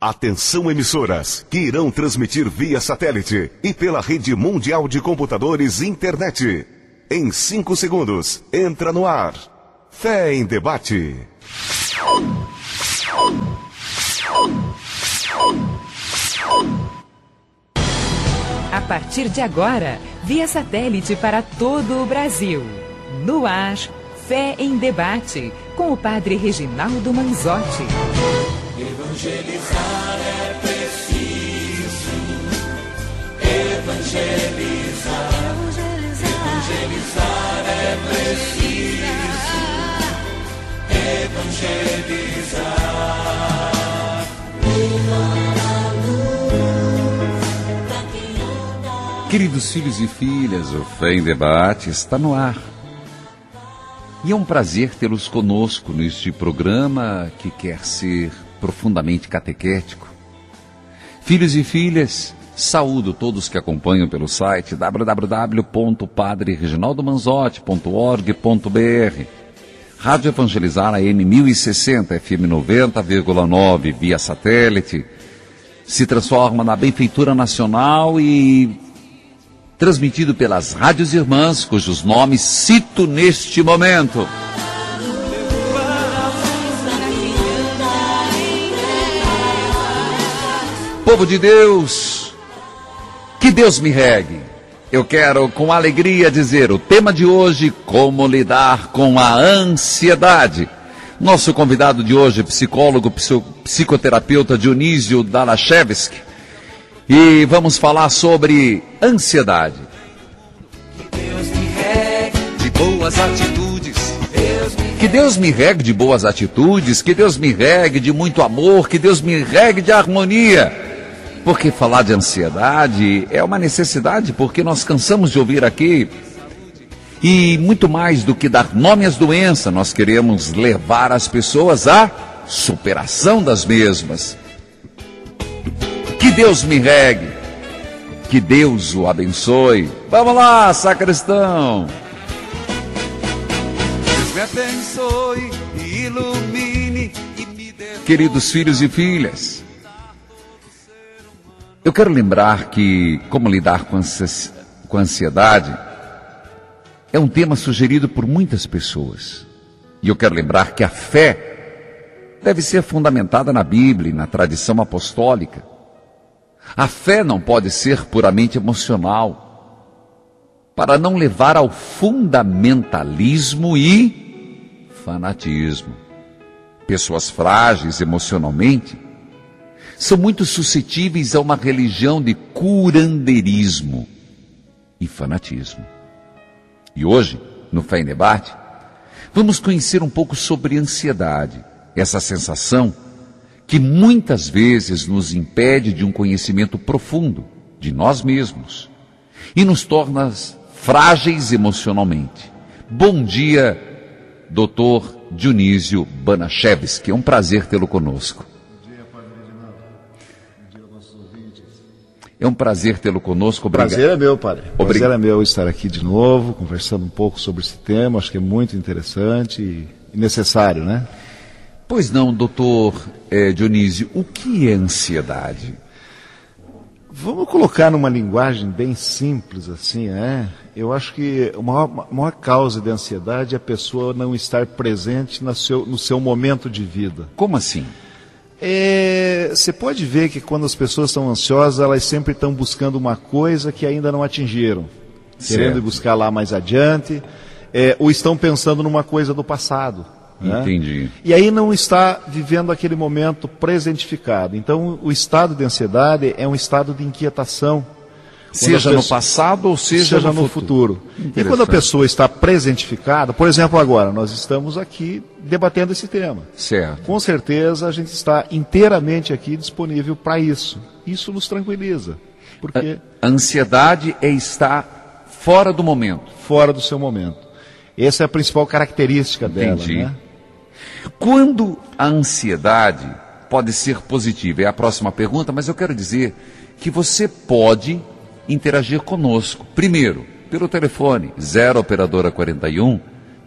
Atenção, emissoras que irão transmitir via satélite e pela rede mundial de computadores e internet. Em 5 segundos, entra no ar. Fé em Debate. A partir de agora, via satélite para todo o Brasil. No ar, Fé em Debate, com o padre Reginaldo Manzotti. Evangelizar é preciso. Evangelizar. Evangelizar é preciso. Evangelizar. Queridos filhos e filhas, o Fé em Debate está no ar. E é um prazer tê-los conosco neste programa que quer ser profundamente catequético. Filhos e filhas, saúdo todos que acompanham pelo site www.padrereginaldomanzotti.org.br. Rádio Evangelizar AM 1060, FM 90,9, via satélite, se transforma na benfeitura nacional e transmitido pelas rádios irmãs, cujos nomes cito neste momento. Povo de Deus, que Deus me regue. Eu quero com alegria dizer o tema de hoje: como lidar com a ansiedade. Nosso convidado de hoje é psicólogo, psicoterapeuta Dionísio Dalachevski. E vamos falar sobre ansiedade. Que Deus me regue de boas atitudes. Que Deus me regue de boas atitudes, que Deus me regue de muito amor, que Deus me regue de harmonia. Porque falar de ansiedade é uma necessidade, porque nós cansamos de ouvir aqui. E muito mais do que dar nome às doenças, nós queremos levar as pessoas à superação das mesmas. Que Deus me regue, que Deus o abençoe. Vamos lá, sacristão. Deus me abençoe e ilumine e me dê. Queridos filhos e filhas, eu quero lembrar que como lidar com a ansiedade é um tema sugerido por muitas pessoas. E eu quero lembrar que a fé deve ser fundamentada na Bíblia e na tradição apostólica. A fé não pode ser puramente emocional, para não levar ao fundamentalismo e fanatismo. Pessoas frágeis emocionalmente são muito suscetíveis a uma religião de curandeirismo e fanatismo. E hoje, no Fé em Debate, vamos conhecer um pouco sobre ansiedade, essa sensação que muitas vezes nos impede de um conhecimento profundo de nós mesmos e nos torna frágeis emocionalmente. Bom dia, Dr. Dionísio Banachevski, é um prazer tê-lo conosco. Bom dia, Padre Reginaldo. Bom dia aos nossos ouvintes. É um prazer tê-lo conosco. Obrigado. Prazer é meu, Padre. Prazer é meu estar aqui de novo, conversando um pouco sobre esse tema. Acho que é muito interessante e necessário, né? Pois não, doutor Dionísio, o que é ansiedade? Vamos colocar numa linguagem bem simples assim, né? Eu acho que a maior causa de ansiedade é a pessoa não estar presente no seu momento de vida. Como assim? Você pode ver que quando as pessoas estão ansiosas, elas sempre estão buscando uma coisa que ainda não atingiram. Certo. Querendo buscar lá mais adiante, ou estão pensando numa coisa do passado. Entendi. Né? E aí não está vivendo aquele momento presentificado. Então o estado de ansiedade é um estado de inquietação. Seja no passado ou seja no futuro. E quando a pessoa está presentificada, por exemplo agora, nós estamos aqui debatendo esse tema. Certo. Com certeza a gente está inteiramente aqui disponível para isso. Isso nos tranquiliza. Porque a ansiedade é estar fora do momento. Fora do seu momento. Essa é a principal característica dela. Entendi. Né? Quando a ansiedade pode ser positiva? É a próxima pergunta, mas eu quero dizer que você pode interagir conosco. Primeiro, pelo telefone 0 operadora 41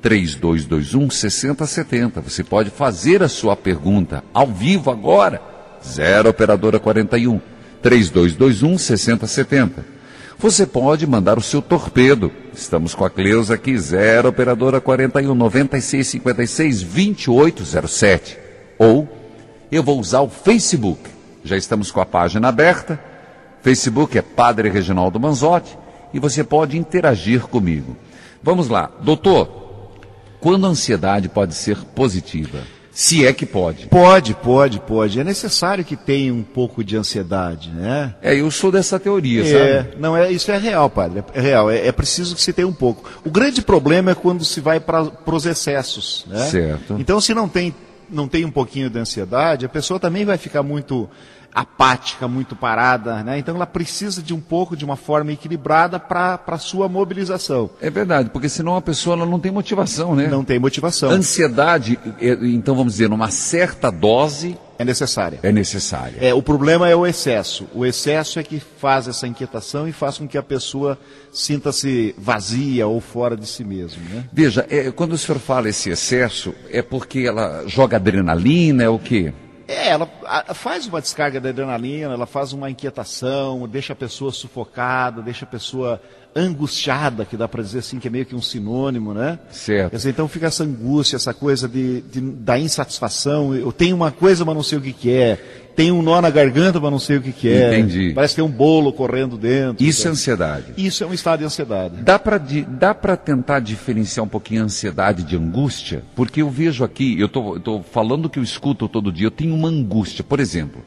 3221 6070. Você pode fazer a sua pergunta ao vivo agora 0 operadora 41 3221 6070. Você pode mandar o seu torpedo. Estamos com a Cleusa aqui, 0 operadora 41 9656 2807. Ou eu vou usar o Facebook. Já estamos com a página aberta. Facebook é Padre Reginaldo Manzotti e você pode interagir comigo. Vamos lá, doutor. Quando a ansiedade pode ser positiva? Se é que pode. Pode. É necessário que tenha um pouco de ansiedade, né? Eu sou dessa teoria, sabe? Não, isso é real, padre. É real. É preciso que se tenha um pouco. O grande problema é quando se vai para os excessos, né? Certo. Então, se não tem um pouquinho de ansiedade, a pessoa também vai ficar muito apática, muito parada, né? Então ela precisa de um pouco, de uma forma equilibrada para a sua mobilização. É verdade, porque senão a pessoa ela não tem motivação, né? Não tem motivação. Ansiedade, então vamos dizer, numa certa dose... É necessária. O problema é o excesso. O excesso é que faz essa inquietação e faz com que a pessoa sinta-se vazia ou fora de si mesmo, né? Veja, quando o senhor fala esse excesso, é porque ela joga adrenalina, é o quê? Ela faz uma descarga de adrenalina, ela faz uma inquietação, deixa a pessoa sufocada, deixa a pessoa angustiada, que dá para dizer assim, que é meio que um sinônimo, né? Certo. Quer dizer, então fica essa angústia, essa coisa da insatisfação. Eu tenho uma coisa, mas não sei o que é. Tenho um nó na garganta, mas não sei o que é. Entendi. Parece que tem um bolo correndo dentro. Isso é ansiedade. Isso é um estado de ansiedade. Dá para tentar diferenciar um pouquinho a ansiedade de angústia? Porque eu vejo aqui, eu estou falando que eu escuto todo dia, eu tenho uma angústia. Por exemplo,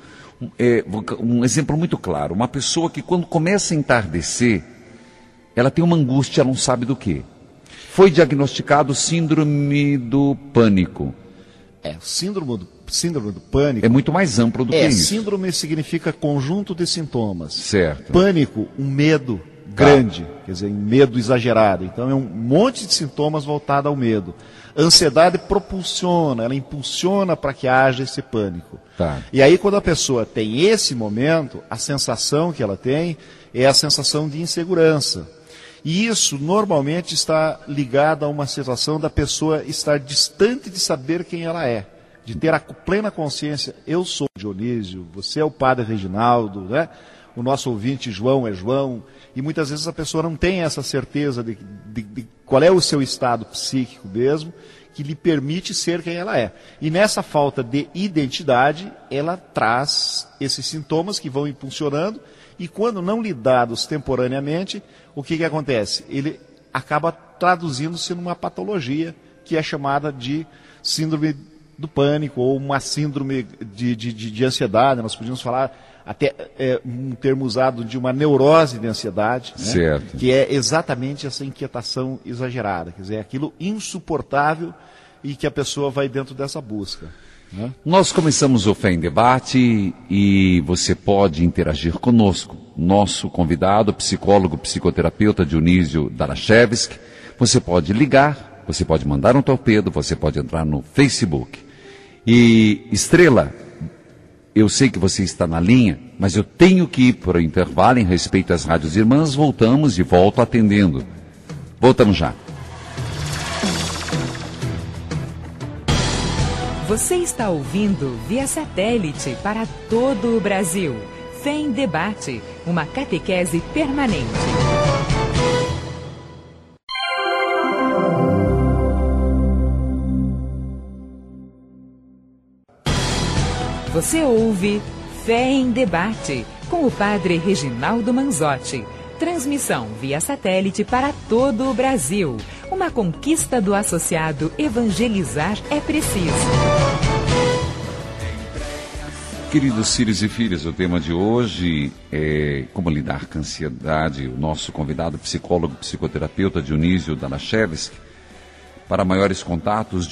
um exemplo muito claro, uma pessoa que quando começa a entardecer, ela tem uma angústia, ela não sabe do quê. Foi diagnosticado síndrome do pânico. Síndrome do pânico... É muito mais amplo do que isso. Síndrome significa conjunto de sintomas. Certo. Pânico, um medo grande, quer dizer, um medo exagerado. Então é um monte de sintomas voltado ao medo. Ansiedade ela impulsiona para que haja esse pânico. Tá. E aí quando a pessoa tem esse momento, a sensação que ela tem é a sensação de insegurança. E isso normalmente está ligado a uma situação da pessoa estar distante de saber quem ela é, de ter a plena consciência, eu sou Dionísio, você é o Padre Reginaldo, né? O nosso ouvinte João é João, e muitas vezes a pessoa não tem essa certeza de qual é o seu estado psíquico mesmo, que lhe permite ser quem ela é. E nessa falta de identidade, ela traz esses sintomas que vão impulsionando, e quando não lidados temporaneamente, o que acontece? Ele acaba traduzindo-se numa patologia que é chamada de síndrome do pânico ou uma síndrome de ansiedade. Nós podíamos falar até um termo usado de uma neurose de ansiedade, né? Certo. Que é exatamente essa inquietação exagerada, quer dizer, aquilo insuportável e que a pessoa vai dentro dessa busca. Nós começamos o Fé em Debate e você pode interagir conosco. Nosso convidado, psicólogo, psicoterapeuta Dionísio Daraschewski. Você pode ligar, você pode mandar um torpedo, você pode entrar no Facebook. E Estrela, eu sei que você está na linha, mas eu tenho que ir para o intervalo em respeito às rádios irmãs. Voltamos e volto atendendo. Voltamos já. Você está ouvindo via satélite para todo o Brasil. Fé em Debate, uma catequese permanente. Você ouve Fé em Debate, com o Padre Reginaldo Manzotti. Transmissão via satélite para todo o Brasil. Uma conquista do associado Evangelizar é Preciso. Queridos filhos e filhas, o tema de hoje é como lidar com a ansiedade. O nosso convidado, psicólogo, psicoterapeuta Dionísio Daraschewski. Para maiores contatos,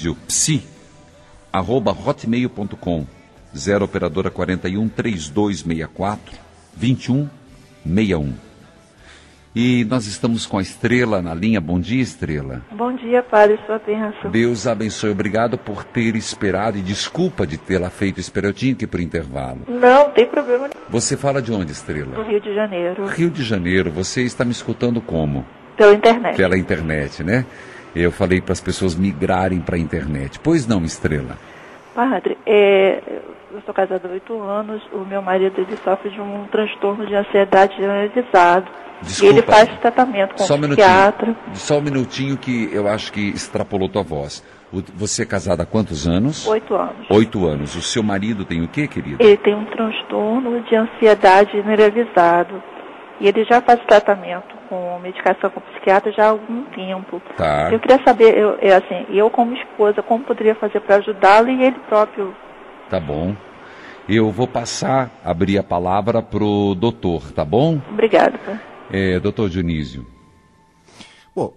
dioniziopsi@hotmail.com, 0 operadora 41 3264 2161. E nós estamos com a Estrela na linha. Bom dia, Estrela. Bom dia, Padre, sua bênção. Deus abençoe. Obrigado por ter esperado e desculpa de tê-la feito esperar. Eu tinha que ir para o intervalo. Não tem problema. Você fala de onde, Estrela? Do Rio de Janeiro. Rio de Janeiro. Você está me escutando como? Pela internet. Pela internet, né? Eu falei para as pessoas migrarem para a internet. Pois não, Estrela? Padre, eu sou casada há 8 anos, o meu marido ele sofre de um transtorno de ansiedade generalizado. Desculpa, e ele faz tratamento com um psiquiatra. Só um minutinho que eu acho que extrapolou tua voz. Você é casada há quantos anos? 8 anos. 8 anos. O seu marido tem o quê, querido? Ele tem um transtorno de ansiedade generalizado. E ele já faz tratamento com medicação com psiquiatra já há algum tempo. Tá. Eu queria saber, eu como esposa, como poderia fazer para ajudá-lo e ele próprio. Tá bom. Eu vou abrir a palavra pro doutor, tá bom? Obrigada. Doutor Dionísio. Bom,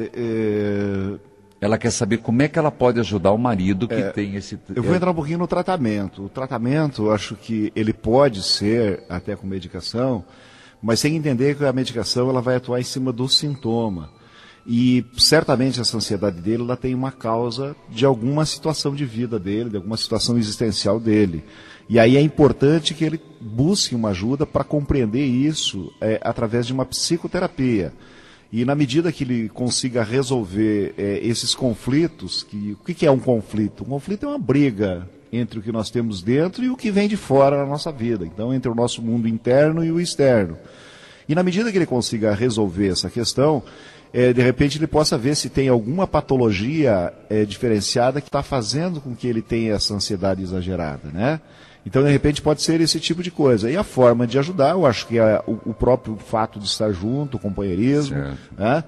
Ela quer saber como é que ela pode ajudar o marido que tem esse... Eu vou entrar um pouquinho no tratamento. O tratamento, eu acho que ele pode ser, até com medicação, mas tem que entender que a medicação ela vai atuar em cima do sintoma. E certamente essa ansiedade dele ela tem uma causa de alguma situação de vida dele, de alguma situação existencial dele. E aí é importante que ele busque uma ajuda para compreender isso através de uma psicoterapia. E na medida que ele consiga resolver esses conflitos, o que é um conflito? Um conflito é uma briga entre o que nós temos dentro e o que vem de fora na nossa vida. Então, entre o nosso mundo interno e o externo. E na medida que ele consiga resolver essa questão, de repente ele possa ver se tem alguma patologia diferenciada que está fazendo com que ele tenha essa ansiedade exagerada, né? Então, de repente, pode ser esse tipo de coisa. E a forma de ajudar, eu acho que é o próprio fato de estar junto, o companheirismo, né?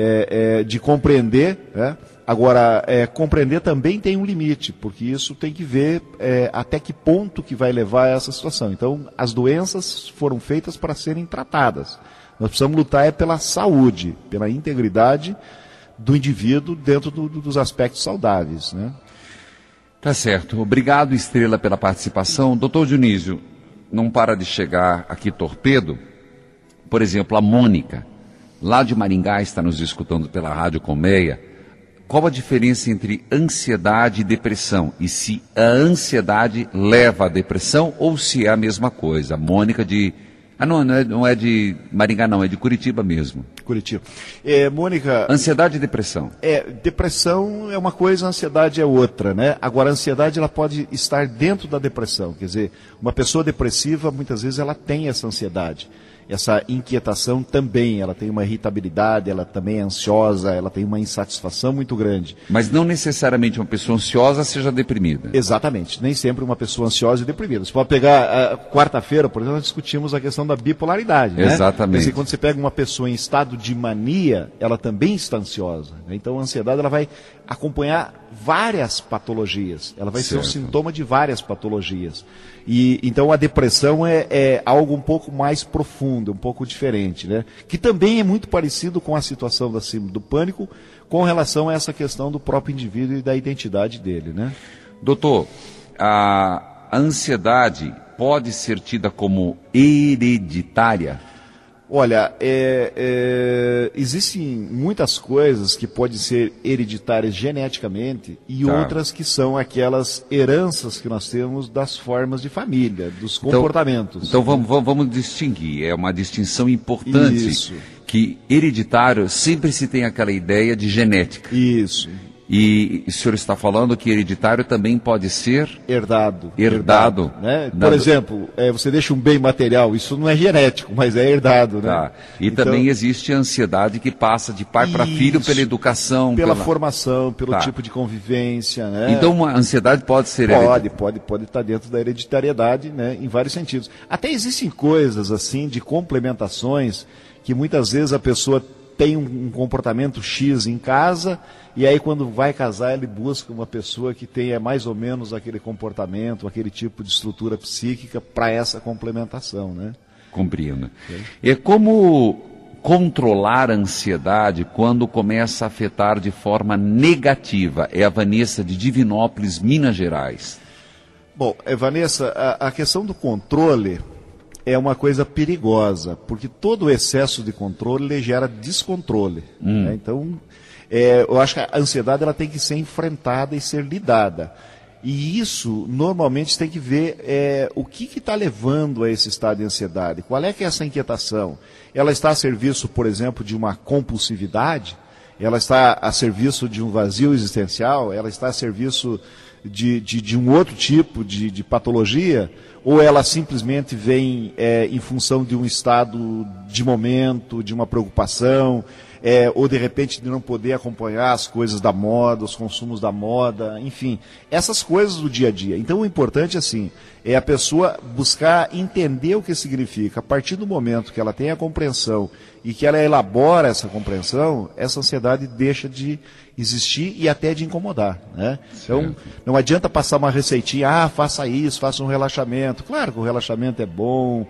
De compreender. Né? Agora, compreender também tem um limite, porque isso tem que ver até que ponto que vai levar a essa situação. Então, as doenças foram feitas para serem tratadas. Nós precisamos lutar pela saúde, pela integridade do indivíduo dentro dos aspectos saudáveis, né? Tá certo. Obrigado, Estrela, pela participação. Doutor Dionísio, não para de chegar aqui torpedo. Por exemplo, a Mônica, lá de Maringá, está nos escutando pela Rádio Colmeia. Qual a diferença entre ansiedade e depressão? E se a ansiedade leva à depressão ou se é a mesma coisa? A Mônica de... não é de Maringá não, é de Curitiba mesmo. Curitiba. Mônica... Ansiedade e depressão. Depressão é uma coisa, ansiedade é outra, né? Agora, a ansiedade ela pode estar dentro da depressão. Quer dizer, uma pessoa depressiva, muitas vezes, ela tem essa ansiedade. Essa inquietação também, ela tem uma irritabilidade, ela também é ansiosa, ela tem uma insatisfação muito grande. Mas não necessariamente uma pessoa ansiosa seja deprimida. Exatamente, nem sempre uma pessoa ansiosa e deprimida. Você pode pegar, quarta-feira, por exemplo, nós discutimos a questão da bipolaridade, né? Exatamente. Quer dizer, quando você pega uma pessoa em estado de mania, ela também está ansiosa. Né? Então a ansiedade ela vai acompanhar várias patologias, ela vai ser um sintoma de várias patologias. E então a depressão é algo um pouco mais profundo, um pouco diferente, né? Que também é muito parecido com a situação da síndrome do pânico, com relação a essa questão do próprio indivíduo e da identidade dele, né? Doutor, a ansiedade pode ser tida como hereditária? Olha, existem muitas coisas que podem ser hereditárias geneticamente e outras que são aquelas heranças que nós temos das formas de família, dos comportamentos. Então vamos distinguir, é uma distinção importante. Isso. Que hereditário sempre se tem aquela ideia de genética. Isso. E o senhor está falando que hereditário também pode ser... Herdado. Né? Por exemplo, você deixa um bem material, isso não é genético, mas é herdado. Né? Tá. E então, também existe a ansiedade que passa de pai para filho pela educação. Pela formação, pelo tipo de convivência. Né? Então a ansiedade pode ser hereditária? Pode estar dentro da hereditariedade, né, em vários sentidos. Até existem coisas assim de complementações que muitas vezes a pessoa tem um comportamento X em casa e aí quando vai casar ele busca uma pessoa que tenha mais ou menos aquele comportamento, aquele tipo de estrutura psíquica para essa complementação, né? Compreendo. É como controlar a ansiedade quando começa a afetar de forma negativa? É a Vanessa de Divinópolis, Minas Gerais. Bom, Vanessa, a questão do controle é uma coisa perigosa, porque todo excesso de controle gera descontrole. Né? Então, eu acho que a ansiedade ela tem que ser enfrentada e ser lidada. E isso, normalmente, tem que ver o que está levando a esse estado de ansiedade. Qual é que é essa inquietação? Ela está a serviço, por exemplo, de uma compulsividade? ela está a serviço de um vazio existencial, ela está a serviço de um outro tipo de patologia, ou ela simplesmente vem em função de um estado de momento, de uma preocupação, ou de repente de não poder acompanhar as coisas da moda, os consumos da moda, enfim, essas coisas do dia a dia. Então o importante assim, é a pessoa buscar entender o que significa. A partir do momento que ela tem a compreensão e que ela elabora essa compreensão, essa ansiedade deixa de existir e até de incomodar, né? Então, não adianta passar uma receitinha, faça isso, faça um relaxamento. Claro que o relaxamento é bom,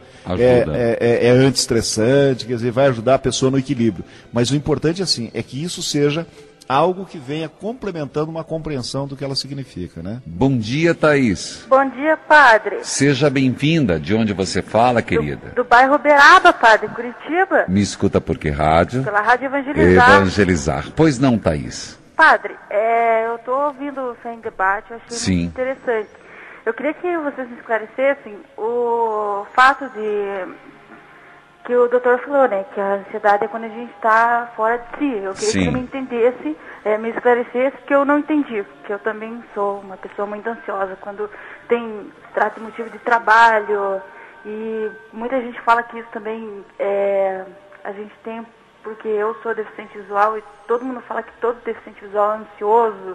é antiestressante, quer dizer, vai ajudar a pessoa no equilíbrio. Mas o importante, assim, é que isso seja algo que venha complementando uma compreensão do que ela significa, né? Bom dia, Thaís. Bom dia, padre. Seja bem-vinda. De onde você fala, querida? Do bairro Uberaba, padre, Curitiba. Me escuta por que rádio? Pela Rádio Evangelizar. Evangelizar. Pois não, Thaís? Padre, eu estou ouvindo o Fé em Debate, eu achei muito interessante. Eu queria que vocês me esclarecessem o fato de que o doutor falou, né, que a ansiedade é quando a gente está fora de si. Eu queria que ele me entendesse, me esclarecesse, que eu não entendi, porque eu também sou uma pessoa muito ansiosa quando se trata de motivo de trabalho, e muita gente fala que isso também a gente tem, porque eu sou deficiente visual e todo mundo fala que todo deficiente visual é ansioso.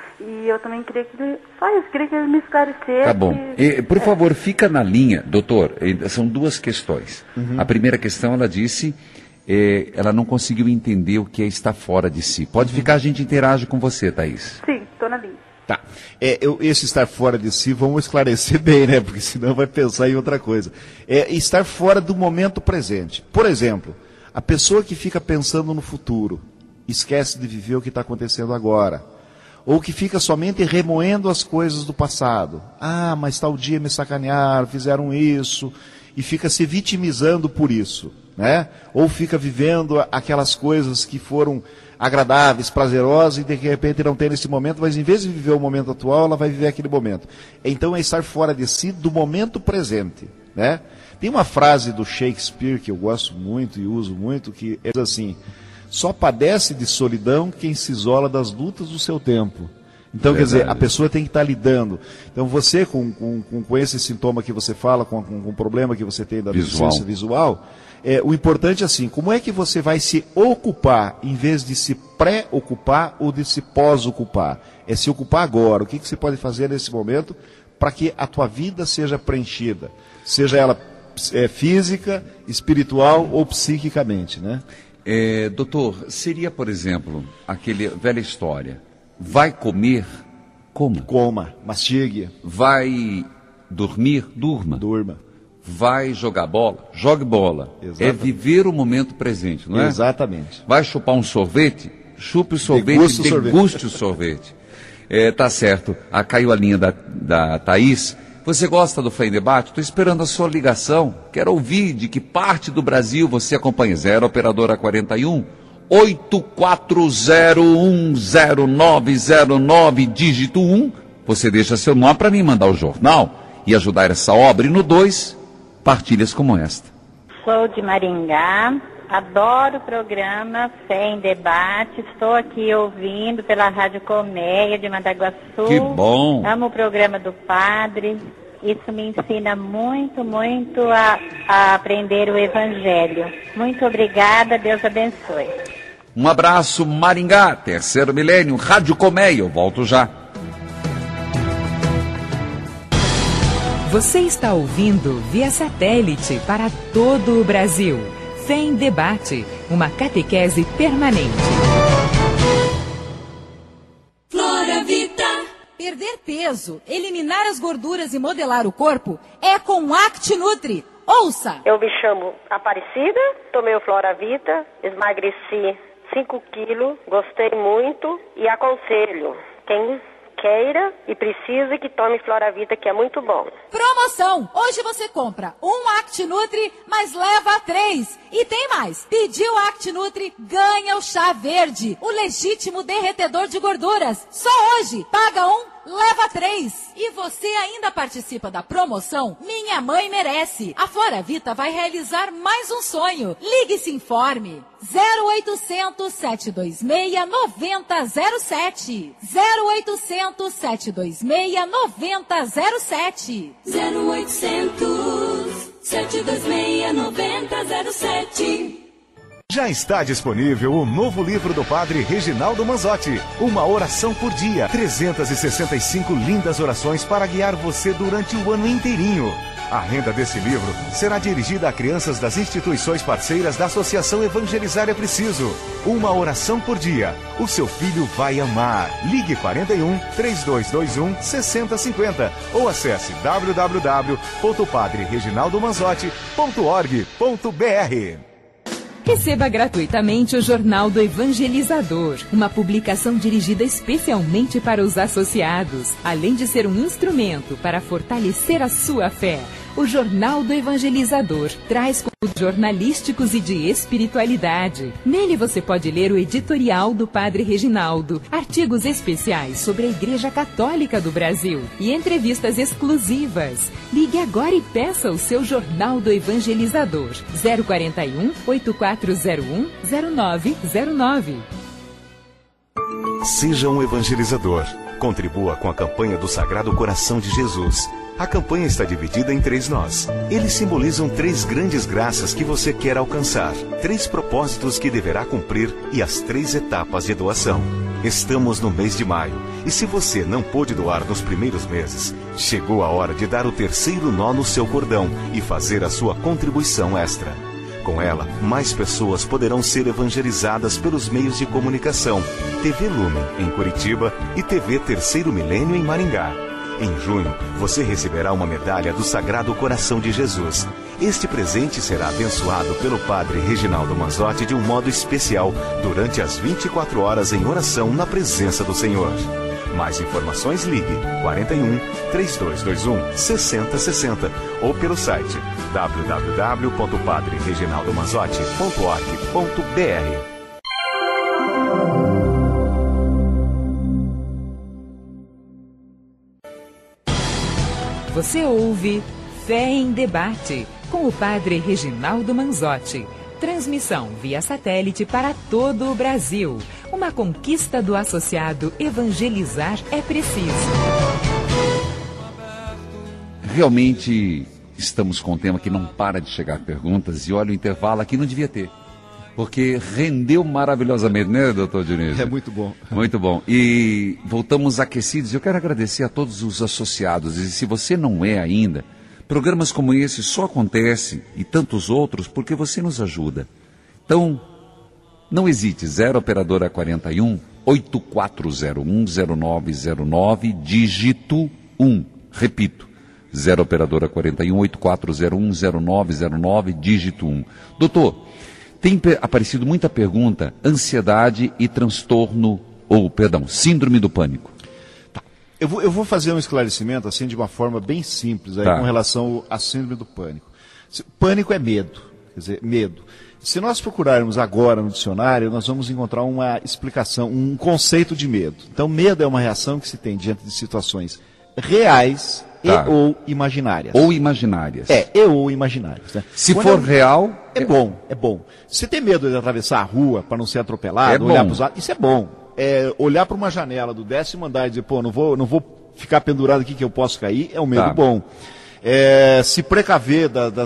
E eu também queria que ele me esclarecesse. Tá bom. Por favor, fica na linha, doutor. São duas questões. A primeira questão, ela disse, ela não conseguiu entender o que é estar fora de si. Pode ficar, a gente interage com você, Thaís. Sim, estou na linha. Tá. Esse estar fora de si, vamos esclarecer bem, né? Porque senão vai pensar em outra coisa. Estar fora do momento presente. Por exemplo, a pessoa que fica pensando no futuro, esquece de viver o que está acontecendo agora. Ou que fica somente remoendo as coisas do passado. Mas tal dia me sacanearam, fizeram isso, e fica se vitimizando por isso, né? Ou fica vivendo aquelas coisas que foram agradáveis, prazerosas, e de repente não tem nesse momento, mas em vez de viver o momento atual, ela vai viver aquele momento. Então é estar fora de si do momento presente, né? Tem uma frase do Shakespeare que eu gosto muito e uso muito, que é assim: só padece de solidão quem se isola das lutas do seu tempo. Então, quer dizer, a pessoa tem que estar lidando. Então, você, com esse sintoma que você fala, com o problema que você tem da deficiência visual, o importante é assim, como é que você vai se ocupar, em vez de se pré-ocupar ou de se pós-ocupar? É se ocupar agora. O que você pode fazer nesse momento para que a tua vida seja preenchida? Seja ela física, espiritual ou psiquicamente, né? Doutor, seria, por exemplo, aquela velha história: vai comer, coma. Coma, mastigue. Vai dormir, durma. Durma. Vai jogar bola, jogue bola. Exatamente. É viver o momento presente, não é? Exatamente. Vai chupar um sorvete, chupe o sorvete, deguste o sorvete. Tá certo. Caiu a linha da Thaís. Você gosta do Fé em Debate? Estou esperando a sua ligação. Quero ouvir de que parte do Brasil você acompanha. 0 operadora 41 84010909 dígito 1. Você deixa seu nome para mim mandar o jornal e ajudar essa obra. E no 2, partilhas como esta. Sou de Maringá. Adoro o programa Fé em Debate. Estou aqui ouvindo pela Rádio Colmeia de Mandaguaçu. Que bom! Amo o programa do padre. Isso me ensina muito, muito a aprender o Evangelho. Muito obrigada, Deus abençoe. Um abraço, Maringá, terceiro milênio, Rádio Colmeia. Eu volto já. Você está ouvindo via satélite para todo o Brasil. Fé em Debate, uma catequese permanente. Flora Vita. Perder peso, eliminar as gorduras e modelar o corpo é com ActiNutri. Ouça! Eu me chamo Aparecida, tomei o Flora Vita, emagreci 5 quilos, gostei muito e aconselho quem queira e precisa que tome Flora Vita, que é muito bom. Promoção promoção. Hoje você compra um ActiNutri, mas leva 3. E tem mais. Pediu a ActiNutri, ganha o chá verde, o legítimo derretedor de gorduras. Só hoje. Paga um, leva 3. E você ainda participa da promoção Minha Mãe Merece. A Flora Vita vai realizar mais um sonho. Ligue e se informe. 0800 726 9007. 0800 726 9007. 0800 726 9007. Já está disponível o novo livro do Padre Reginaldo Manzotti, Uma Oração por Dia. 365 lindas orações para guiar você durante o ano inteirinho. A renda desse livro será dirigida a crianças das instituições parceiras da Associação Evangelizar é Preciso. Uma Oração por Dia. O seu filho vai amar. Ligue 41 3221 6050 ou acesse www.padrereginaldomanzotti.org.br. Receba gratuitamente o Jornal do Evangelizador, uma publicação dirigida especialmente para os associados, além de ser um instrumento para fortalecer a sua fé. O Jornal do Evangelizador traz conteúdos jornalísticos e de espiritualidade. Nele você pode ler o editorial do Padre Reginaldo, artigos especiais sobre a Igreja Católica do Brasil e entrevistas exclusivas. Ligue agora e peça o seu Jornal do Evangelizador. 041 8401 0909. Seja um evangelizador. Contribua com a campanha do Sagrado Coração de Jesus. A campanha está dividida em 3 nós. Eles simbolizam 3 grandes graças que você quer alcançar, 3 propósitos que deverá cumprir e as 3 etapas de doação. Estamos no mês de maio e se você não pôde doar nos primeiros meses, chegou a hora de dar o 3º nó no seu cordão e fazer a sua contribuição extra. Com ela, mais pessoas poderão ser evangelizadas pelos meios de comunicação, TV Lumen em Curitiba e TV Terceiro Milênio em Maringá. Em junho, você receberá uma medalha do Sagrado Coração de Jesus. Este presente será abençoado pelo Padre Reginaldo Manzotti de um modo especial durante as 24 horas em oração na presença do Senhor. Mais informações, ligue 41 3221 6060 ou pelo site www.padrereginaldomanzotti.org.br. Você ouve Fé em Debate, com o Padre Reginaldo Manzotti. Transmissão via satélite para todo o Brasil. Uma conquista do associado Evangelizar é Preciso. Realmente estamos com um tema que não para de chegar perguntas e olha o intervalo aqui não devia ter. Porque rendeu maravilhosamente, né, doutor Dionísio? É muito bom. Muito bom. E voltamos aquecidos. Eu quero agradecer a todos os associados. E se você não é ainda, programas como esse só acontecem, e tantos outros, porque você nos ajuda. Então, não hesite. 0 operadora 41 8401 0909, dígito 1. Repito. 0 operadora 41 8401 0909, dígito 1. Doutor, tem aparecido muita pergunta, ansiedade e transtorno, síndrome do pânico. Tá. Eu vou fazer um esclarecimento assim de uma forma bem simples aí, com relação à síndrome do pânico. Pânico é medo, quer dizer, medo. Se nós procurarmos agora no dicionário, nós vamos encontrar uma explicação, um conceito de medo. Então, medo é uma reação que se tem diante de situações reais ou imaginárias. Ou imaginárias. Ou imaginárias. Né? Se for real... É bom. Se tem medo de atravessar a rua para não ser atropelado, olhar para os lados, isso é bom. Olhar para uma janela do 10º andar e dizer, não vou ficar pendurado aqui que eu posso cair, é um medo bom. Se precaver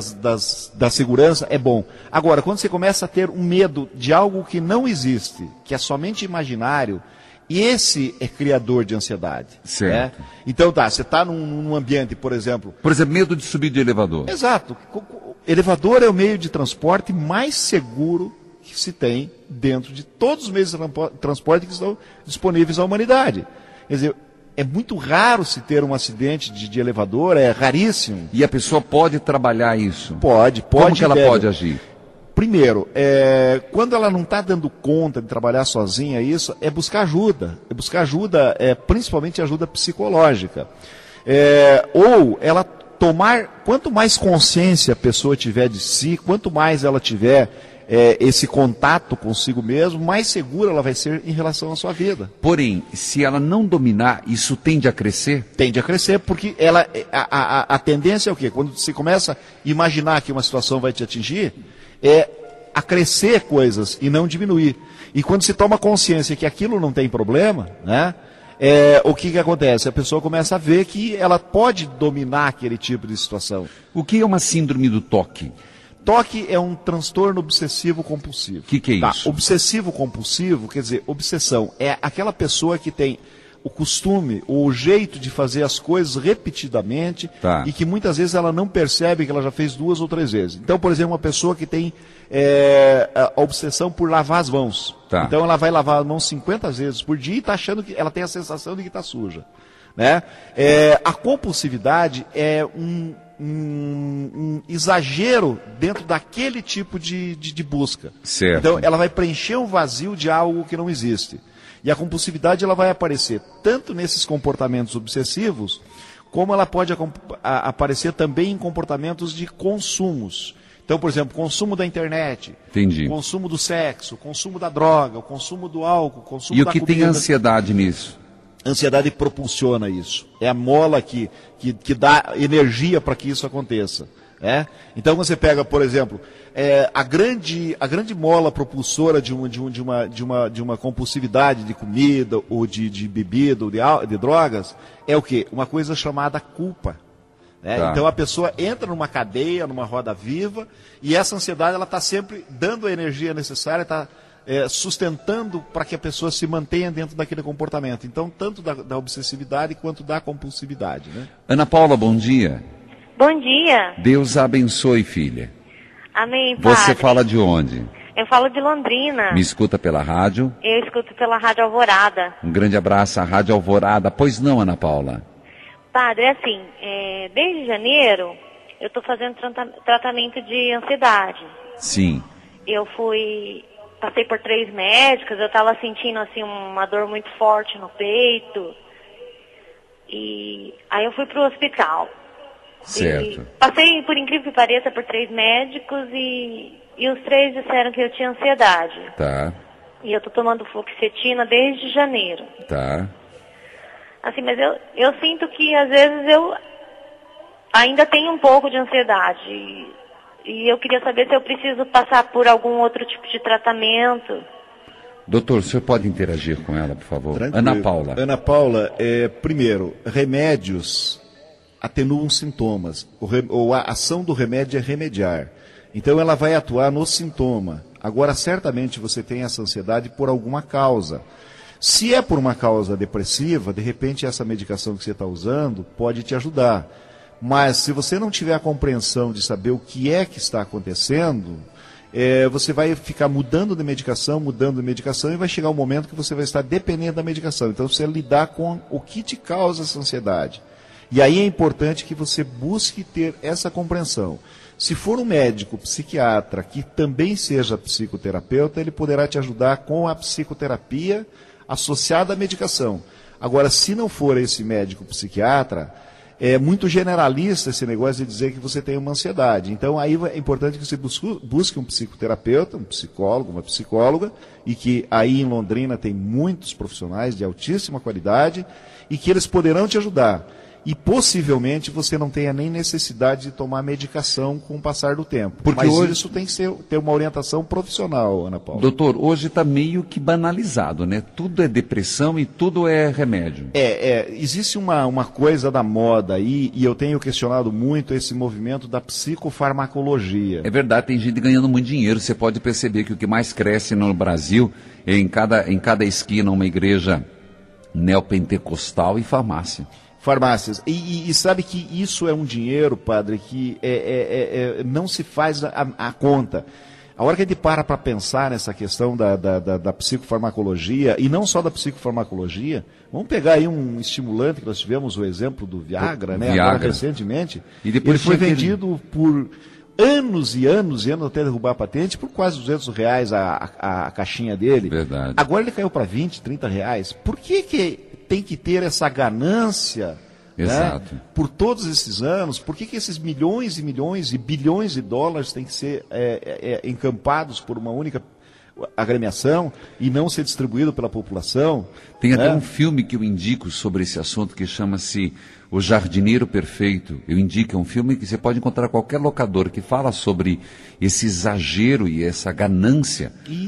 da segurança, é bom. Agora, quando você começa a ter um medo de algo que não existe, que é somente imaginário, e esse é criador de ansiedade. Certo. Né? Então você está num ambiente, por exemplo... medo de subir de elevador. Exato. Elevador é o meio de transporte mais seguro que se tem dentro de todos os meios de transporte que estão disponíveis à humanidade. Quer dizer, é muito raro se ter um acidente de elevador, é raríssimo. E a pessoa pode trabalhar isso? Pode. Como que ela pode agir? Primeiro, quando ela não está dando conta de trabalhar sozinha isso, é buscar ajuda. Principalmente ajuda psicológica. Ou ela quanto mais consciência a pessoa tiver de si, quanto mais ela tiver esse contato consigo mesmo, mais segura ela vai ser em relação à sua vida. Porém, se ela não dominar, isso tende a crescer? Tende a crescer, porque a tendência é o quê? Quando você começa a imaginar que uma situação vai te atingir, é a crescer coisas e não diminuir. E quando se toma consciência que aquilo não tem problema, né? O que acontece? A pessoa começa a ver que ela pode dominar aquele tipo de situação. O que é uma síndrome do toque? Toque é um transtorno obsessivo-compulsivo. O que é isso? Obsessivo-compulsivo, quer dizer, obsessão, é aquela pessoa que tem o costume, o jeito de fazer as coisas repetidamente e que muitas vezes ela não percebe que ela já fez 2 ou 3 vezes. Então, por exemplo, uma pessoa que tem a obsessão por lavar as mãos. Então ela vai lavar as mãos 50 vezes por dia e está achando que ela tem a sensação de que está suja. Né? A compulsividade é um exagero dentro daquele tipo de busca. Certo. Então ela vai preencher um vazio de algo que não existe. E a compulsividade ela vai aparecer tanto nesses comportamentos obsessivos, como ela pode aparecer também em comportamentos de consumos. Então, por exemplo, consumo da internet, consumo do sexo, consumo da droga, o consumo do álcool, consumo da comida. E o que tem ansiedade nisso? A ansiedade propulsiona isso. É a mola que dá energia para que isso aconteça. Então você pega, por exemplo, a grande mola propulsora de uma compulsividade de comida, ou de bebida, ou de drogas, é o quê? Uma coisa chamada culpa. Então a pessoa entra numa cadeia, numa roda viva, e essa ansiedade ela está sempre dando a energia necessária, está sustentando para que a pessoa se mantenha dentro daquele comportamento. Então, tanto da obsessividade quanto da compulsividade. Né? Ana Paula, bom dia. Bom dia. Deus a abençoe, filha. Amém, padre. Você fala de onde? Eu falo de Londrina. Me escuta pela rádio? Eu escuto pela Rádio Alvorada. Um grande abraço à Rádio Alvorada. Pois não, Ana Paula? Padre, assim, desde janeiro eu estou fazendo tratamento de ansiedade. Sim. Passei por 3 médicas, eu estava sentindo assim uma dor muito forte no peito. E aí eu fui para o hospital. Certo. E passei, por incrível que pareça, por 3 médicos e os 3 disseram que eu tinha ansiedade. Tá. E eu tô tomando fluoxetina desde janeiro. Tá. Assim, mas eu sinto que às vezes eu ainda tenho um pouco de ansiedade. E eu queria saber se eu preciso passar por algum outro tipo de tratamento. Doutor, o senhor pode interagir com ela, por favor? Tranquilo. Ana Paula. Ana Paula, primeiro, remédios atenuam sintomas. A ação do remédio é remediar. Então ela vai atuar no sintoma. Agora, certamente você tem essa ansiedade por alguma causa. Se é por uma causa depressiva, de repente essa medicação que você está usando pode te ajudar. Mas se você não tiver a compreensão de saber o que é que está acontecendo, você vai ficar mudando de medicação e vai chegar um momento que você vai estar dependendo da medicação. Então você lidar com o que te causa essa ansiedade. E aí é importante que você busque ter essa compreensão. Se for um médico psiquiatra que também seja psicoterapeuta, ele poderá te ajudar com a psicoterapia associada à medicação. Agora, se não for esse médico psiquiatra, é muito generalista esse negócio de dizer que você tem uma ansiedade. Então, aí é importante que você busque um psicoterapeuta, um psicólogo, uma psicóloga, e que aí em Londrina tem muitos profissionais de altíssima qualidade, e que eles poderão te ajudar. E possivelmente você não tenha nem necessidade de tomar medicação com o passar do tempo. Porque mas hoje isso tem que ter uma orientação profissional, Ana Paula. Doutor, hoje está meio que banalizado, né? Tudo é depressão e tudo é remédio. Existe uma coisa da moda aí, e eu tenho questionado muito esse movimento da psicofarmacologia. É verdade, tem gente ganhando muito dinheiro. Você pode perceber que o que mais cresce no Brasil é em cada esquina uma igreja neopentecostal e farmácia. Farmácias. E sabe que isso é um dinheiro, padre, que não se faz a conta. A hora que a gente para pensar nessa questão da psicofarmacologia, e não só da psicofarmacologia, vamos pegar aí um estimulante que nós tivemos, o exemplo do Viagra, né? Agora recentemente, e depois ele foi vendido por anos e anos até derrubar a patente, por quase R$200 a caixinha dele. Verdade. Agora ele caiu para R$20, R$30. Por que tem que ter essa ganância Exato. Né? Por todos esses anos, por que esses milhões e milhões e bilhões de dólares têm que ser encampados por uma única agremiação e não ser distribuído pela população? Tem até um filme que eu indico sobre esse assunto que chama-se O Jardineiro Perfeito. Eu indico, é um filme que você pode encontrar em qualquer locador, que fala sobre esse exagero e essa ganância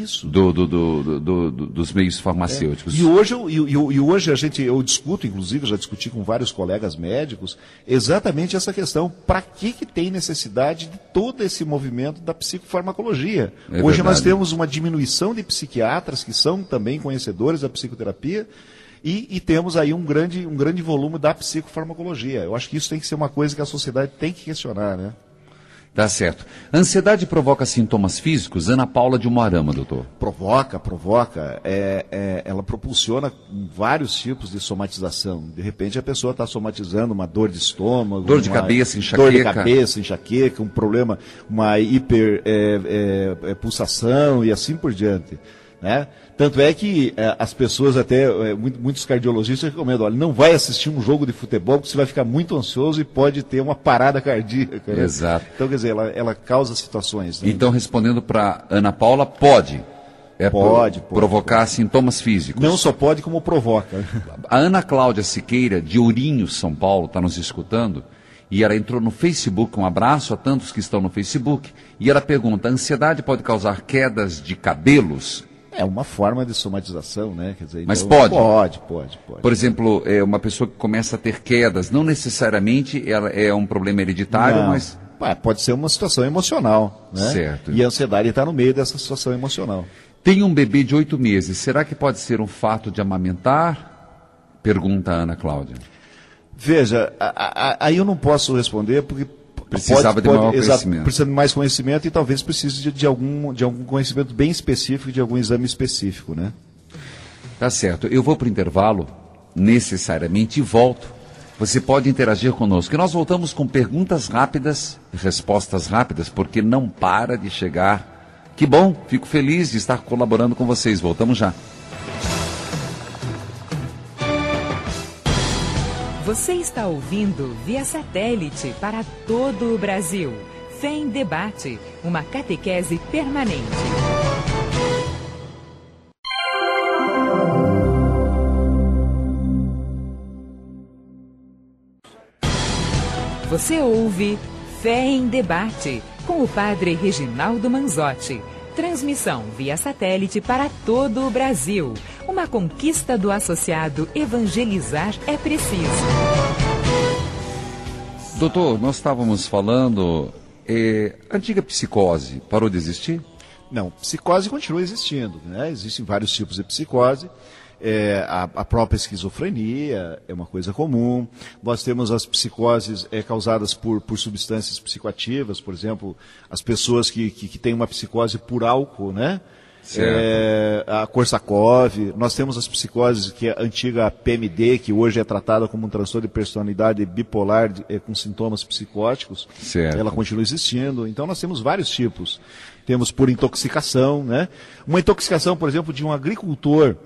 dos meios farmacêuticos. E hoje eu discuto, inclusive, já discuti com vários colegas médicos, exatamente essa questão. Para que tem necessidade de todo esse movimento da psicofarmacologia? Hoje nós temos uma diminuição de psiquiatras que são também conhecedores da psicoterapia, e temos aí um grande volume da psicofarmacologia. Eu acho que isso tem que ser uma coisa que a sociedade tem que questionar, né? Tá certo. Ansiedade provoca sintomas físicos? Ana Paula de Umuarama, doutor. Provoca. Ela propulsiona vários tipos de somatização. De repente a pessoa está somatizando uma dor de estômago, dor de cabeça, enxaqueca, um problema, uma hiperpulsação e assim por diante. Né? Tanto é que as pessoas, muitos cardiologistas recomendam, olha, não vai assistir um jogo de futebol porque você vai ficar muito ansioso e pode ter uma parada cardíaca. Né? Exato. Então, quer dizer, ela causa situações. Né? Então, respondendo para Ana Paula, pode provocar sintomas físicos. Não só pode, como provoca. A Ana Cláudia Siqueira, de Ourinho, São Paulo, está nos escutando, e ela entrou no Facebook, um abraço a tantos que estão no Facebook, e ela pergunta, a ansiedade pode causar quedas de cabelos? É uma forma de somatização, né? Quer dizer, mas então, pode? Pode. Por exemplo, uma pessoa que começa a ter quedas, não necessariamente ela é um problema hereditário, mas... Pode ser uma situação emocional, né? Certo. E a ansiedade está no meio dessa situação emocional. Tem um bebê de 8 meses, será que pode ser um fato de amamentar? Pergunta a Ana Cláudia. Veja, aí eu não posso responder porque... Precisava de maior conhecimento. Precisa de mais conhecimento e talvez precise de algum conhecimento bem específico, de algum exame específico, né? Tá certo. Eu vou para o intervalo, necessariamente, e volto. Você pode interagir conosco. E nós voltamos com perguntas rápidas, respostas rápidas, porque não para de chegar. Que bom, fico feliz de estar colaborando com vocês. Voltamos já. Você está ouvindo via satélite para todo o Brasil. Fé em Debate, uma catequese permanente. Você ouve Fé em Debate, com o padre Reginaldo Manzotti. Transmissão via satélite para todo o Brasil. Uma conquista do associado Evangelizar é Preciso. Doutor, nós estávamos falando, a antiga psicose parou de existir? Não, psicose continua existindo, né? Existem vários tipos de psicose. A própria esquizofrenia é uma coisa comum. Nós temos as psicoses causadas por substâncias psicoativas, por exemplo, as pessoas que têm uma psicose por álcool, né? A Korsakoff. Nós temos as psicoses, que é a antiga PMD, que hoje é tratada como um transtorno de personalidade bipolar com sintomas psicóticos. Certo. Ela continua existindo. Então nós temos vários tipos. Temos por intoxicação, né? Uma intoxicação, por exemplo, de um agricultor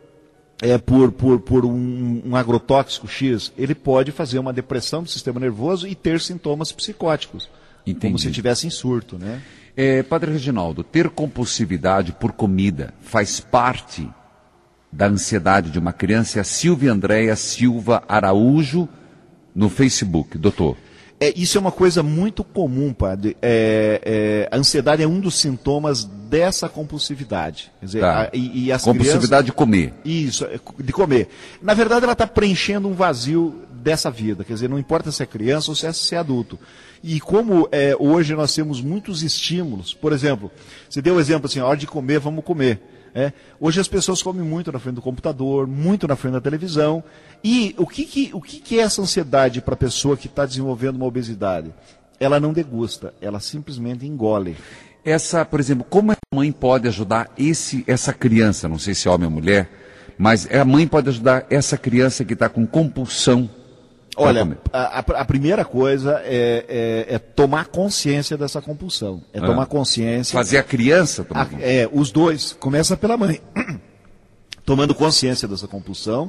por um agrotóxico X, ele pode fazer uma depressão do sistema nervoso e ter sintomas psicóticos. Entendi. Como se estivesse em surto, né? Padre Reginaldo, ter compulsividade por comida faz parte da ansiedade de uma criança? A Silvia Andréia Silva Araújo no Facebook. Doutor. Isso é uma coisa muito comum, padre. A ansiedade é um dos sintomas dessa compulsividade. Quer dizer, e as compulsividade de comer. Isso, de comer. Na verdade, ela está preenchendo um vazio dessa vida. Quer dizer, não importa se é criança ou se é adulto. E como hoje nós temos muitos estímulos, por exemplo, você deu o exemplo assim, a hora de comer, vamos comer. Hoje as pessoas comem muito na frente do computador, muito na frente da televisão. E o que é essa ansiedade para a pessoa que está desenvolvendo uma obesidade? Ela não degusta, ela simplesmente engole. Por exemplo, como a mãe pode ajudar essa criança, não sei se é homem ou mulher, mas a mãe pode ajudar essa criança que está com compulsão? Olha, a primeira coisa é tomar consciência dessa compulsão. Tomar consciência. Fazer a criança tomar consciência. Os dois. Começa pela mãe. Tomando consciência dessa compulsão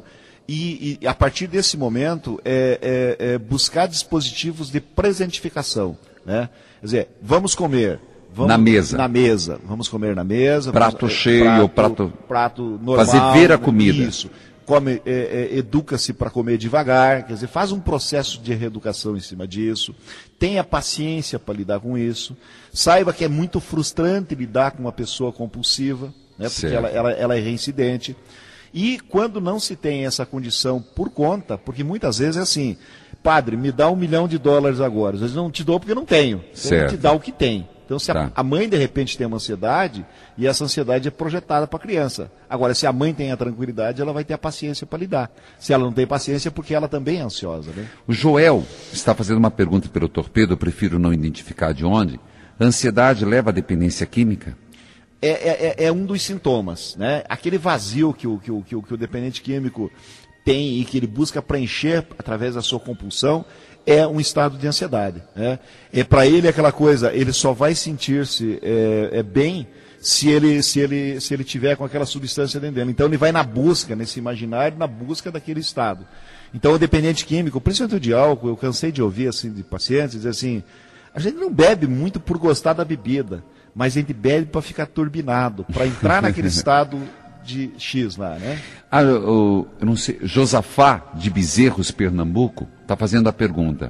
E a partir desse momento, buscar dispositivos de presentificação, né? Quer dizer, vamos comer. Na mesa. Vamos comer na mesa. Prato cheio, prato normal. Fazer ver a comida. Isso. Educa-se para comer devagar, quer dizer, faz um processo de reeducação em cima disso, tenha paciência para lidar com isso, saiba que é muito frustrante lidar com uma pessoa compulsiva, né, porque ela é reincidente, e quando não se tem essa condição por conta, porque muitas vezes é assim, padre, me dá $1 milhão agora, às vezes não te dou porque não tenho, então te dá o que tem. Então, se a mãe, de repente, tem uma ansiedade, e essa ansiedade é projetada para a criança. Agora, se a mãe tem a tranquilidade, ela vai ter a paciência para lidar. Se ela não tem paciência, é porque ela também é ansiosa, né? O Joel está fazendo uma pergunta pelo Torpedo, eu prefiro não identificar de onde. A ansiedade leva à dependência química? É um dos sintomas, né? Aquele vazio que o dependente químico tem e que ele busca preencher através da sua compulsão, é um estado de ansiedade, né? Para ele aquela coisa, ele só vai sentir-se bem se ele tiver com aquela substância dentro dele. Então ele vai na busca, nesse imaginário, na busca daquele estado. Então o dependente químico, principalmente de álcool, eu cansei de ouvir assim, de pacientes dizer assim, a gente não bebe muito por gostar da bebida, mas a gente bebe para ficar turbinado, para entrar naquele estado de X lá, né? Eu não sei, Josafá de Bezerros, Pernambuco, está fazendo a pergunta.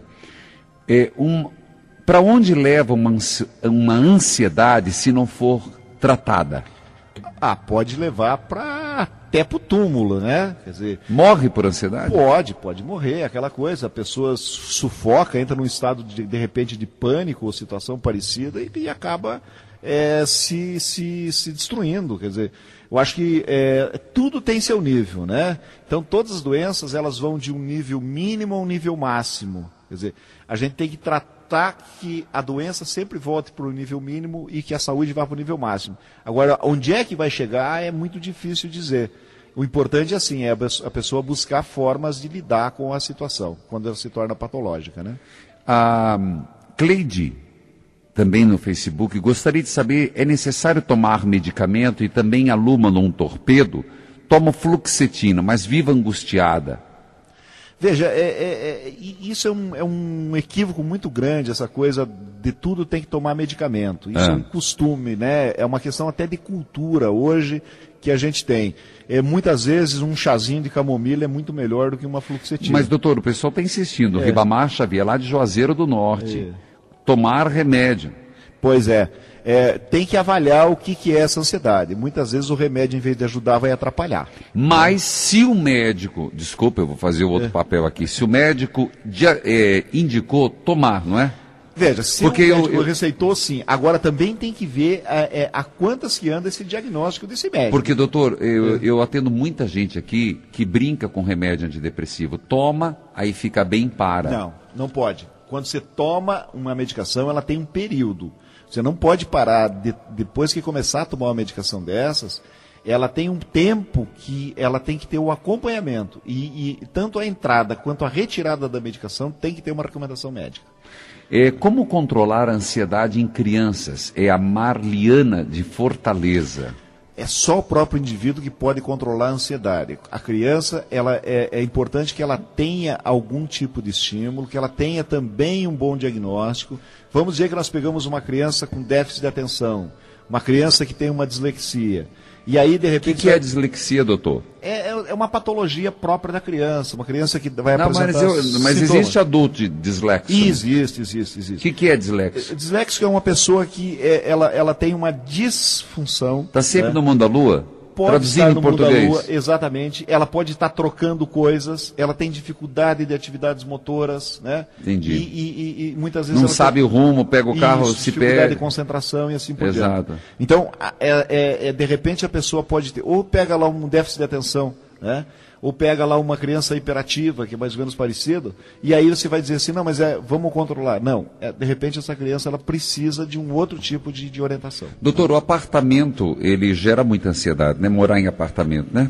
Para onde leva uma ansiedade se não for tratada? Pode levar até para o túmulo, né? Quer dizer, morre por ansiedade? Pode morrer, aquela coisa, a pessoa sufoca, entra num estado de repente de pânico ou situação parecida e acaba se destruindo, quer dizer, eu acho que tudo tem seu nível, né? Então todas as doenças elas vão de um nível mínimo a um nível máximo, quer dizer, a gente tem que tratar que a doença sempre volte para o nível mínimo e que a saúde vá para o nível máximo. Agora, onde é que vai chegar é muito difícil dizer. O importante assim, é a pessoa buscar formas de lidar com a situação, quando ela se torna patológica, né? A Cleide, também no Facebook, gostaria de saber, é necessário tomar medicamento e também a Luma num Torpedo? Tomo fluoxetina, mas vivo angustiada. Veja, isso é um equívoco muito grande, essa coisa de tudo tem que tomar medicamento. Isso é um costume, né? É uma questão até de cultura hoje que a gente tem. Muitas vezes um chazinho de camomila é muito melhor do que uma fluoxetina. Mas, doutor, o pessoal está insistindo. Ribamar Xavier, lá de Juazeiro do Norte. Tomar remédio. Pois tem que avaliar o que é essa ansiedade. Muitas vezes o remédio, em vez de ajudar, vai atrapalhar. Mas se o médico, desculpa, eu vou fazer o outro papel aqui, se o médico indicou tomar, não é? Veja, se porque o médico receitou, sim. Agora também tem que ver a quantas que anda esse diagnóstico desse médico. Porque, doutor, eu atendo muita gente aqui que brinca com remédio antidepressivo. Toma, aí fica bem, para. Não pode. Quando você toma uma medicação, ela tem um período. Você não pode parar, depois que começar a tomar uma medicação dessas, ela tem um tempo que ela tem que ter o acompanhamento. E tanto a entrada quanto a retirada da medicação tem que ter uma recomendação médica. Como controlar a ansiedade em crianças? É a Marliana de Fortaleza. É só o próprio indivíduo que pode controlar a ansiedade. A criança, é importante que ela tenha algum tipo de estímulo, que ela tenha também um bom diagnóstico. Vamos dizer que nós pegamos uma criança com déficit de atenção, uma criança que tem uma dislexia. E aí, de repente... O que é dislexia, doutor? É uma patologia própria da criança, uma criança que vai apresentar mas existe adulto disléxico? Existe. O que é disléxico? Disléxico é uma pessoa que ela tem uma disfunção... Está sempre no mundo da lua? Pode estar no mundo da lua, exatamente. Ela pode estar trocando coisas, ela tem dificuldade de atividades motoras, né? Entendi. E muitas vezes não sabe o rumo, pega o carro, se perde. Dificuldade de concentração e assim por diante. Exato. Então, de repente a pessoa pode ter, ou pega lá um déficit de atenção, né? Ou pega lá uma criança hiperativa, que é mais ou menos parecido, e aí você vai dizer assim, não, mas vamos controlar. Não, de repente essa criança ela precisa de um outro tipo de orientação. Doutor, o apartamento, ele gera muita ansiedade, né? Morar em apartamento, né?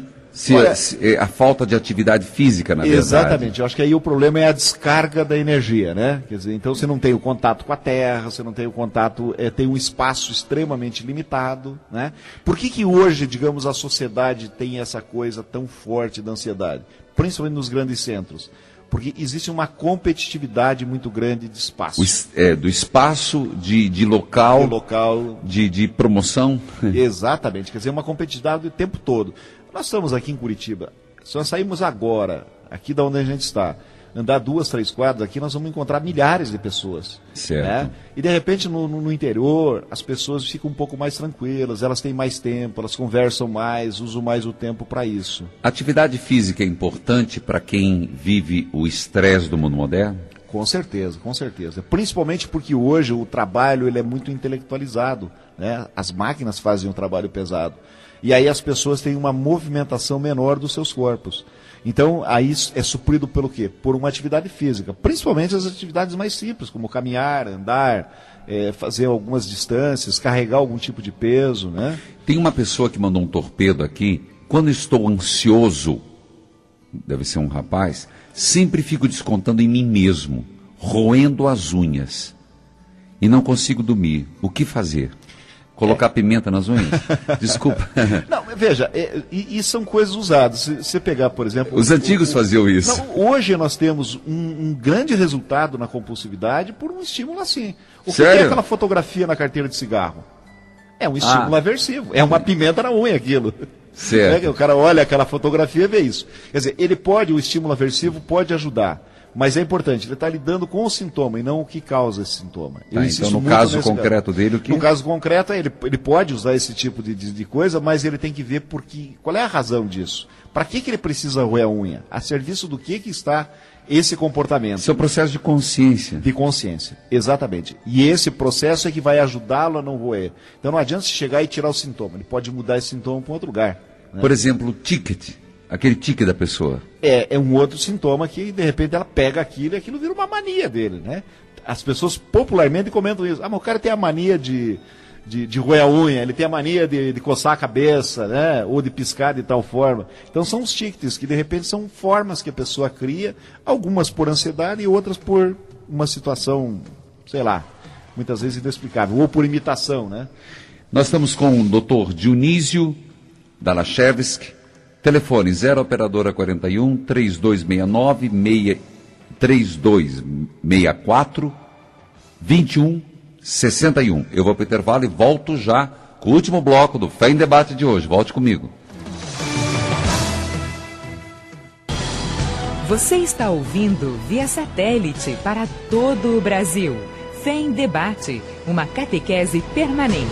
A falta de atividade física, na verdade. Exatamente, eu acho que aí o problema é a descarga da energia, né? Quer dizer, então você não tem o contato com a terra, você não tem o contato, tem um espaço extremamente limitado, né? Por que hoje, digamos, a sociedade tem essa coisa tão forte da ansiedade? principalmente nos grandes centros. Porque existe uma competitividade muito grande de espaço. Do espaço, de local, de promoção. Exatamente, quer dizer, uma competitividade o tempo todo. Nós estamos aqui em Curitiba, se nós saímos agora, aqui da onde a gente está, andar 2, 3 quadras aqui, nós vamos encontrar milhares de pessoas. Certo. Né? E de repente no interior, as pessoas ficam um pouco mais tranquilas, elas têm mais tempo, elas conversam mais, usam mais o tempo para isso. Atividade física é importante para quem vive o estresse do mundo moderno? Com certeza, com certeza. Principalmente porque hoje o trabalho ele é muito intelectualizado, né? As máquinas fazem um trabalho pesado. E aí as pessoas têm uma movimentação menor dos seus corpos. Então, aí é suprido pelo quê? Por uma atividade física. Principalmente as atividades mais simples, como caminhar, andar, fazer algumas distâncias, carregar algum tipo de peso, né? Tem uma pessoa que mandou um torpedo aqui. Quando estou ansioso, deve ser um rapaz, sempre fico descontando em mim mesmo, roendo as unhas. E não consigo dormir. O que fazer? Colocar pimenta nas unhas? Desculpa. Não, veja, e são coisas usadas. Se você pegar, por exemplo... Os antigos faziam isso. Não, hoje nós temos um grande resultado na compulsividade por um estímulo assim. O que é aquela fotografia na carteira de cigarro? É um estímulo aversivo. É uma pimenta na unha aquilo. Certo. O cara olha aquela fotografia e vê isso. Quer dizer, o estímulo aversivo pode ajudar. Mas é importante, ele está lidando com o sintoma e não o que causa esse sintoma. Então, no caso concreto dele, o que... No caso concreto, ele pode usar esse tipo de coisa, mas ele tem que ver qual é a razão disso. Para que ele precisa roer a unha? A serviço do que está esse comportamento? Isso é um processo de consciência. De consciência, exatamente. E esse processo é que vai ajudá-lo a não roer. Então não adianta você chegar e tirar o sintoma, ele pode mudar esse sintoma para outro lugar. Né? Por exemplo, o ticket. Aquele tique da pessoa. É um outro sintoma que, de repente, ela pega aquilo e aquilo vira uma mania dele, né? As pessoas popularmente comentam isso. Mas o cara tem a mania de roer a unha, ele tem a mania de coçar a cabeça, né? Ou de piscar de tal forma. Então são os tiques que, de repente, são formas que a pessoa cria, algumas por ansiedade e outras por uma situação, sei lá, muitas vezes inexplicável, ou por imitação, né? Nós estamos com o Dr. Dionísio Dalachevski. Telefone 0 operadora 41 3269 3264 2161. Eu vou para o intervalo e volto já com o último bloco do Fé em Debate de hoje. Volte comigo. Você está ouvindo via satélite para todo o Brasil. Fé em Debate, uma catequese permanente.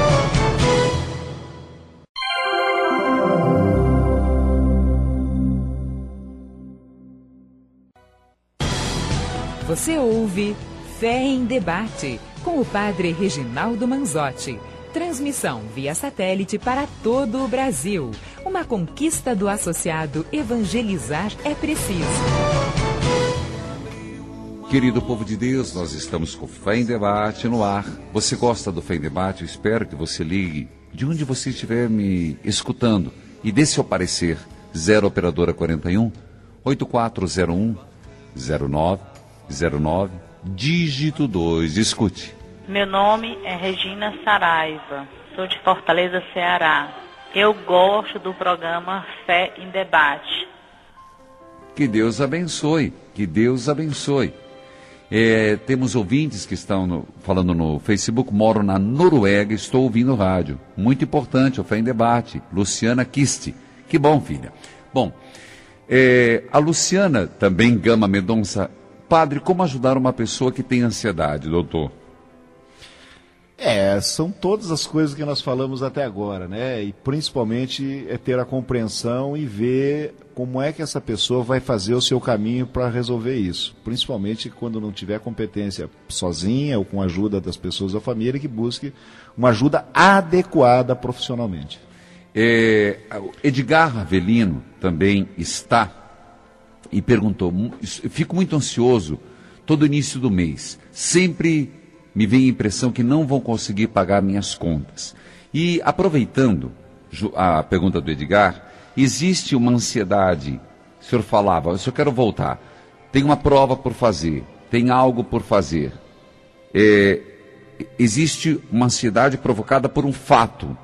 Você ouve Fé em Debate, com o padre Reginaldo Manzotti. Transmissão via satélite para todo o Brasil. Uma conquista do associado Evangelizar é Preciso. Querido povo de Deus, nós estamos com Fé em Debate no ar. Você gosta do Fé em Debate? Eu espero que você ligue de onde você estiver me escutando e dê seu parecer. 0 operadora 41 8401 0909, dígito 2. Escute. Meu nome é Regina Saraiva, sou de Fortaleza, Ceará. Eu gosto do programa Fé em Debate. Que Deus abençoe, que Deus abençoe. Temos ouvintes que estão falando no Facebook, moro na Noruega, estou ouvindo rádio. Muito importante, o Fé em Debate. Luciana Kiste. Que bom, filha. Bom, a Luciana, também Gama Mendonça. Padre, como ajudar uma pessoa que tem ansiedade, doutor? São todas as coisas que nós falamos até agora, né? E principalmente ter a compreensão e ver como é que essa pessoa vai fazer o seu caminho para resolver isso. Principalmente quando não tiver competência sozinha ou com a ajuda das pessoas da família, que busque uma ajuda adequada profissionalmente. Edgar Avelino também está e perguntou: fico muito ansioso todo início do mês, sempre me vem a impressão que não vão conseguir pagar minhas contas. E aproveitando a pergunta do Edgar, existe uma ansiedade, o senhor falava, eu só quero voltar, tem uma prova por fazer, tem algo por fazer, existe uma ansiedade provocada por um fato,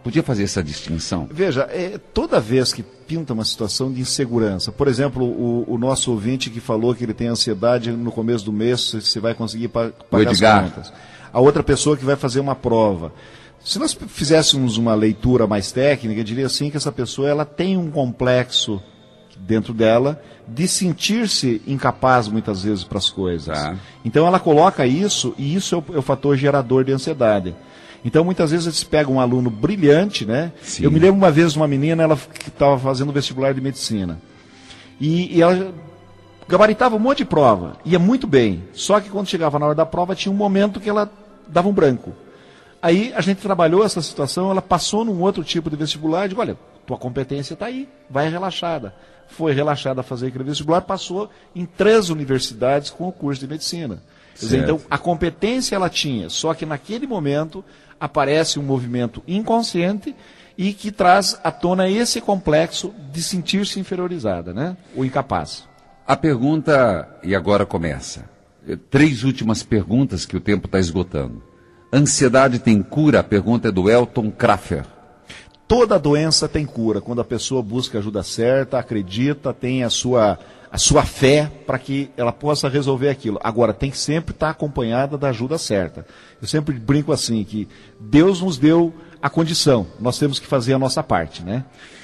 Podia fazer essa distinção? Veja, toda vez que pinta uma situação de insegurança, por exemplo, o nosso ouvinte que falou que ele tem ansiedade no começo do mês, se vai conseguir pagar as contas. A outra pessoa que vai fazer uma prova. Se nós fizéssemos uma leitura mais técnica, eu diria assim que essa pessoa ela tem um complexo dentro dela de sentir-se incapaz muitas vezes para as coisas. Então ela coloca isso, e isso é o fator gerador de ansiedade. Então muitas vezes eles pegam um aluno brilhante, né? Sim. Eu me lembro uma vez de uma menina, ela que estava fazendo vestibular de medicina. E ela gabaritava um monte de prova, ia muito bem. Só que quando chegava na hora da prova tinha um momento que ela dava um branco. Aí a gente trabalhou essa situação, ela passou num outro tipo de vestibular e disse, olha, tua competência está aí, vai relaxada. Foi relaxada a fazer aquele vestibular, passou em 3 universidades com o curso de medicina. Quer dizer, então, a competência ela tinha, só que naquele momento aparece um movimento inconsciente e que traz à tona esse complexo de sentir-se inferiorizada, né? Ou incapaz. A pergunta, e agora começa, 3 últimas perguntas que o tempo está esgotando. Ansiedade tem cura? A pergunta é do Elton Kraffer. Toda doença tem cura, quando a pessoa busca a ajuda certa, acredita, tem a sua fé para que ela possa resolver aquilo. Agora, tem que sempre estar acompanhada da ajuda certa. Eu sempre brinco assim, que Deus nos deu a condição, nós temos que fazer a nossa parte, né?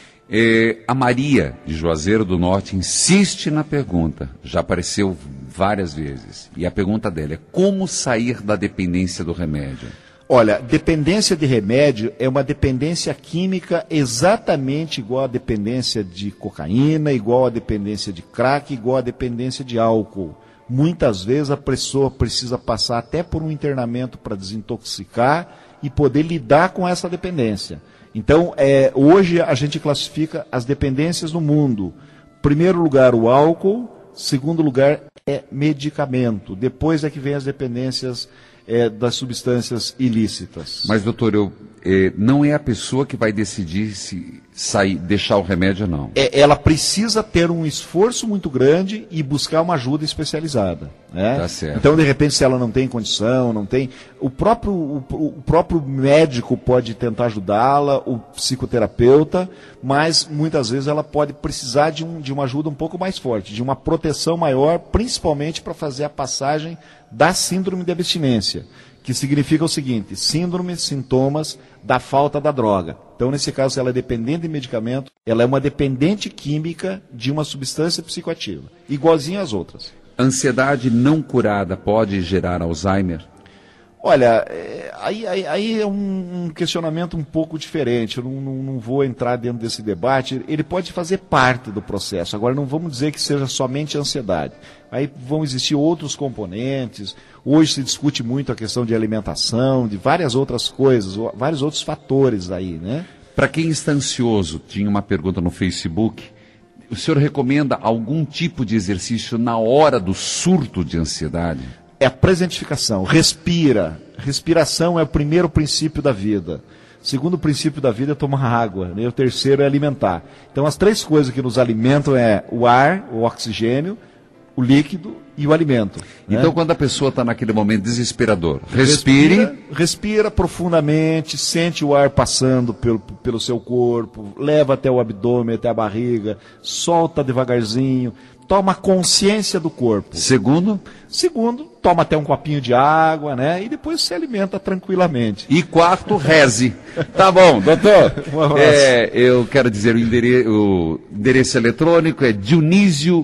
A Maria, de Juazeiro do Norte, insiste na pergunta, já apareceu várias vezes, e a pergunta dela é, como sair da dependência do remédio? Olha, dependência de remédio é uma dependência química exatamente igual à dependência de cocaína, igual à dependência de crack, igual à dependência de álcool. Muitas vezes a pessoa precisa passar até por um internamento para desintoxicar e poder lidar com essa dependência. Então, hoje a gente classifica as dependências no mundo. Primeiro lugar, o álcool. Segundo lugar, é medicamento. Depois é que vem as dependências das substâncias ilícitas. Mas, doutor, não é a pessoa que vai decidir se deixar o remédio ou não. Ela precisa ter um esforço muito grande e buscar uma ajuda especializada. Né? Tá certo. Então, de repente, se ela não tem condição, não tem... O próprio médico pode tentar ajudá-la, o psicoterapeuta, mas muitas vezes ela pode precisar de uma ajuda um pouco mais forte, de uma proteção maior, principalmente para fazer a passagem da síndrome de abstinência, que significa o seguinte, síndrome, sintomas da falta da droga. Então, nesse caso, se ela é dependente de medicamento, ela é uma dependente química de uma substância psicoativa, igualzinha às outras. Ansiedade não curada pode gerar Alzheimer? Olha, aí é um questionamento um pouco diferente, eu não vou entrar dentro desse debate, ele pode fazer parte do processo, agora não vamos dizer que seja somente ansiedade, aí vão existir outros componentes, hoje se discute muito a questão de alimentação, de várias outras coisas, vários outros fatores aí, né? Para quem está ansioso, tinha uma pergunta no Facebook, o senhor recomenda algum tipo de exercício na hora do surto de ansiedade? É a presentificação, respira. Respiração é o primeiro princípio da vida. O segundo princípio da vida é tomar água, né? O terceiro é alimentar. Então as 3 coisas que nos alimentam é o ar, o oxigênio, o líquido e o alimento. Então, né? Quando a pessoa está naquele momento desesperador, respira profundamente, sente o ar passando pelo seu corpo, leva até o abdômen, até a barriga, solta devagarzinho, toma consciência do corpo. Segundo, toma até um copinho de água, né? E depois se alimenta tranquilamente. E 4, reze. Tá bom, doutor. Eu quero dizer, o endereço eletrônico é Dionísio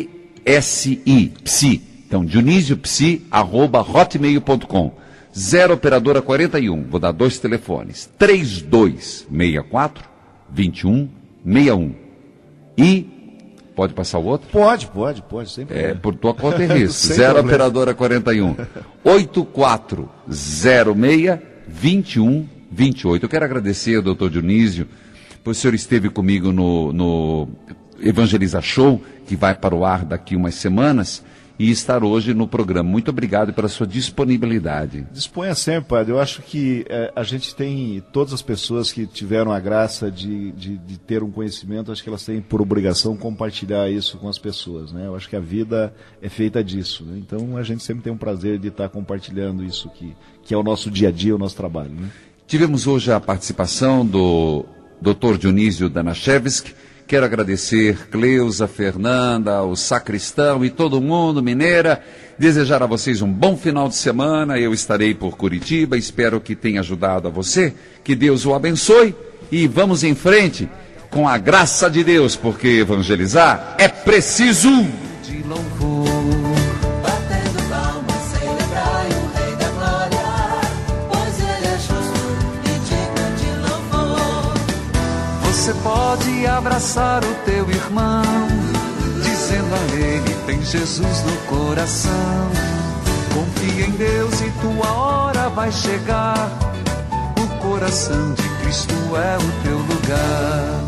Psi. Então, dioniziopsi@hotmail.com. 0 operadora 41. Vou dar 2 telefones. 3264-2161. E pode passar o outro? Pode, sem problema. Por tua conta e risco. 0 operadora 41. 8406-2128. Eu quero agradecer ao doutor Dionísio, pois o senhor esteve comigo no Evangeliza Show, que vai para o ar daqui umas semanas, e estar hoje no programa. Muito obrigado pela sua disponibilidade. Disponha sempre, padre. Eu acho que a gente tem, todas as pessoas que tiveram a graça de ter um conhecimento, acho que elas têm por obrigação compartilhar isso com as pessoas, né? Eu acho que a vida é feita disso, né? Então a gente sempre tem um prazer de estar compartilhando isso que é o nosso dia a dia, o nosso trabalho, né? Tivemos hoje a participação do Dr. Dionísio Danachevski. Quero agradecer Cleusa, Fernanda, o sacristão e todo mundo, Mineira. Desejar a vocês um bom final de semana. Eu estarei por Curitiba. Espero que tenha ajudado a você. Que Deus o abençoe. E vamos em frente com a graça de Deus, porque evangelizar é preciso. De louvor, batendo palmas, celebrai o Rei da Glória, pois Ele é justo e digno de louvor. Você pode abraçar o teu irmão, dizendo a ele, tem Jesus no coração. Confia em Deus e tua hora vai chegar. O coração de Cristo é o teu lugar.